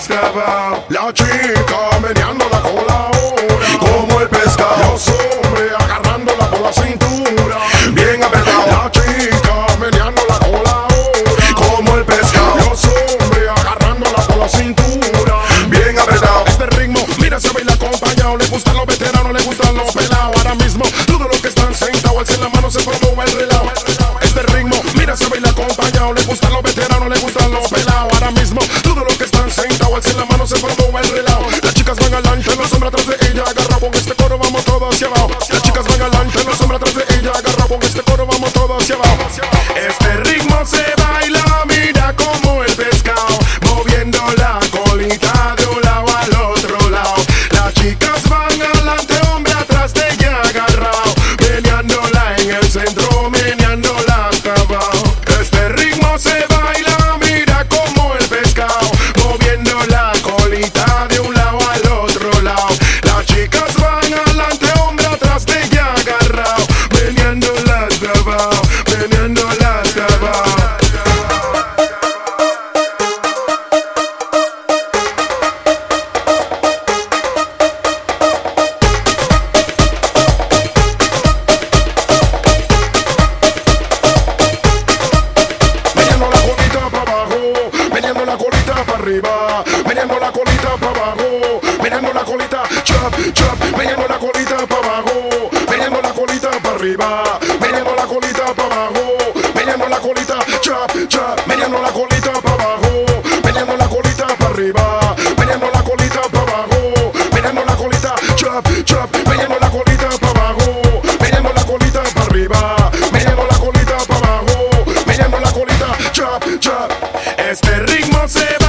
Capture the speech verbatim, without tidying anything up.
estaba la chica meneando la cola ahora, como el pescado. Los hombres agarrándola por la cintura, bien apretado. La chica meneando la cola ahora, como el pescado. Los hombres agarrándola por la cintura, bien apretado. Este ritmo, mira, se baila acompañado. Le gustan los veteranos, le gustan los pelados. Ahora mismo, todos los que están sentados, alcen la mano, se formó el relajo. Este ritmo, mira, se baila acompañado. Le gustan los veteranos, le gustan los pelados. Ahora mismo, todos los que están sentados, alcen la mano, se formó el relajo. Las chicas van adelante, los hombres atrás de ella, agarra con este coro, vamos todos hacia abajo. Las chicas van adelante, los hombres atrás de ella, agarra con este coro, vamos todos hacia abajo. Este ritmo se baila, mira como el pescado, moviendo la colita de un lado al otro lado. Las chicas van adelante, hombre atrás de ella, agarrado, meneándola en el centro, meneándola hasta abajo. Este ritmo se baila, mira como el pescado, moviendo la colita de un lado al otro lado. Las chicas van adelante, hombre atrás de ella, agarrado, meneándola hasta abajo, meneándola hasta abajo. Meneando la colita para abajo, meneando la colita para arriba, meneando la colita para abajo, meneando la colita, chop, chop, meneando la colita para abajo, meneando la colita para arriba, meneando la colita para abajo, meneando la colita, chop, chop, meneando la colita para abajo, meneando la colita para arriba, meneando la colita para abajo, meneando la colita, chop, chop, meneando la colita para abajo, meneando la colita para arriba, meneando la colita para abajo, meneando la colita, chop, chop. Este ritmo se va